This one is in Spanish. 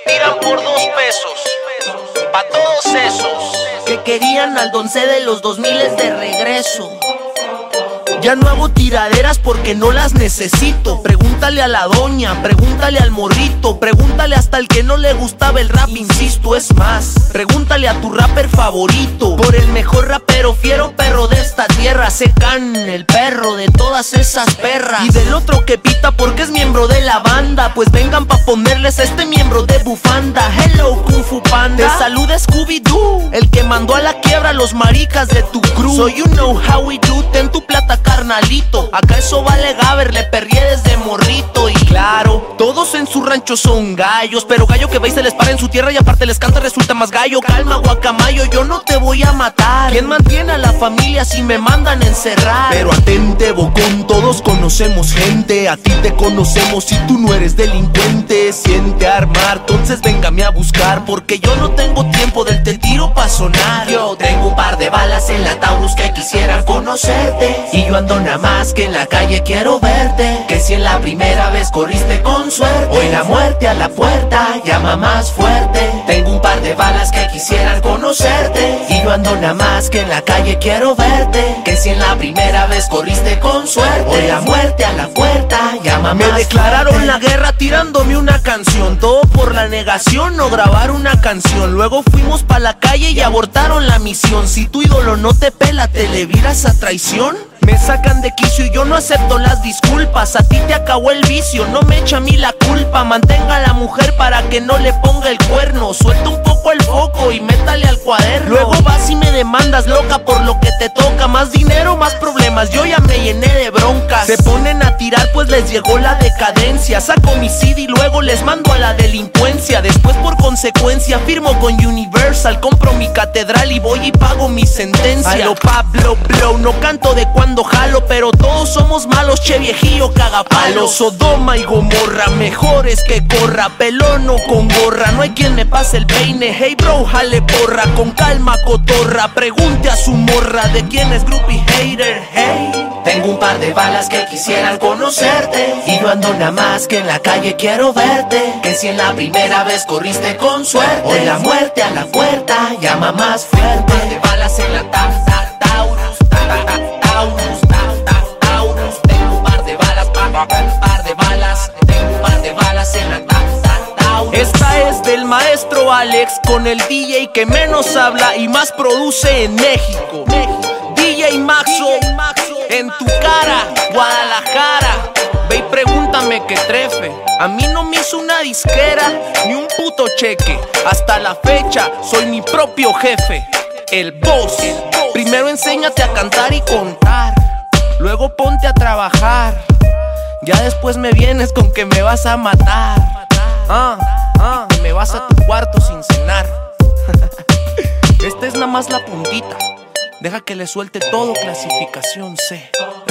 tiran por 2 pesos. Pa' todos esos que querían al Don C de los 2000 de regreso. Ya no hago tiraderas porque no las necesito. Pregúntale a la doña, pregúntale al morrito, pregúntale hasta el que no le gustaba el rap, insisto, es más. Pregúntale a tu rapper favorito, por el mejor rapero, fiero perro de esta tierra. Secan, el perro de todas esas perras. Y del otro que pita porque es miembro de la banda, pues vengan pa' ponerles a este miembro de bufanda. Hello Kung Fu Panda, te saluda Scooby-Doo, el que mandó a la quiebra a los maricas de tu crew. So you know how we do, ten tu plata carnalito. Acá eso vale gaber, le perrié desde morrito. Y claro, todos en su rancho son gallos, pero gallo que va y se les para en su tierra y aparte les canta resulta más gallo. Calma guacamayo, yo no te voy a matar. ¿Quién mantiene a la familia si me mandan encerrar? Pero atente bocón, todos conocemos gente. A ti te conocemos si tú no eres delincuente. Siente armar, entonces véngame a buscar, porque yo no tengo tiempo del te tiro pa' sonar. Yo tengo un par de balas en la Taurus que quisieran conocerte, y yo ando nada más que en la calle quiero verte. Que si en la primera vez corriste con suerte, hoy la muerte a la puerta llama más fuerte. Tengo un par de balas que quisieran conocerte, y yo ando nada más que en la calle quiero verte. Que si en la primera vez corriste con suerte, hoy la muerte a la puerta llama más fuerte. Me declararon la guerra tirándome una canción, todo por la negación o grabar una canción. Luego fuimos pa' la calle y abortaron la misión. Si tu ídolo no te pela, ¿te le viras a traición? Me sacan de quicio y yo no acepto las disculpas. A ti te acabó el vicio, no me echa a mí la culpa. Mantenga a la mujer para que no le ponga el cuerno. Suelta un poco el foco y métale al cuaderno. Luego vas y me demandas loca por lo que te toca. Más dinero, más problemas, yo ya me llené de broncas. Se ponen a tirar pues les llegó la decadencia. Saco mi CD y luego les mando a la delincuencia. Después por consecuencia firmo con Universal, compro mi catedral y voy y pago mi sentencia. A lo Pablo Blow, no canto de cuando jalo, pero todos somos malos, che viejillo cagapalo. Sodoma y Gomorra, mejores que corra, pelón o con gorra, no hay quien me pase el peine. Hey bro, jale porra, con calma cotorra, pregunte a su morra de quién es groupie hater. Hey, tengo un par de balas que quisieran conocerte, y yo ando nada más que en la calle quiero verte. Que si en la primera vez corriste con suerte, hoy la muerte a la puerta llama más fuerte. Un par de balas en la Taurus, tengo un par de balas, un par de balas, tengo un par de balas en la Taurus. Esta es del maestro Alex con el DJ que menos habla y más produce en México. DJ Maxo, en tu cara, Guadalajara. Ve y pregúntame qué trefe. A mí no me hizo una disquera ni un puto cheque. Hasta la fecha soy mi propio jefe, el boss. Primero enséñate a cantar y contar, luego ponte a trabajar. Ya después me vienes con que me vas a matar. Y me vas a tu cuarto sin cenar. Esta es nada más la puntita. Deja que le suelte todo clasificación C.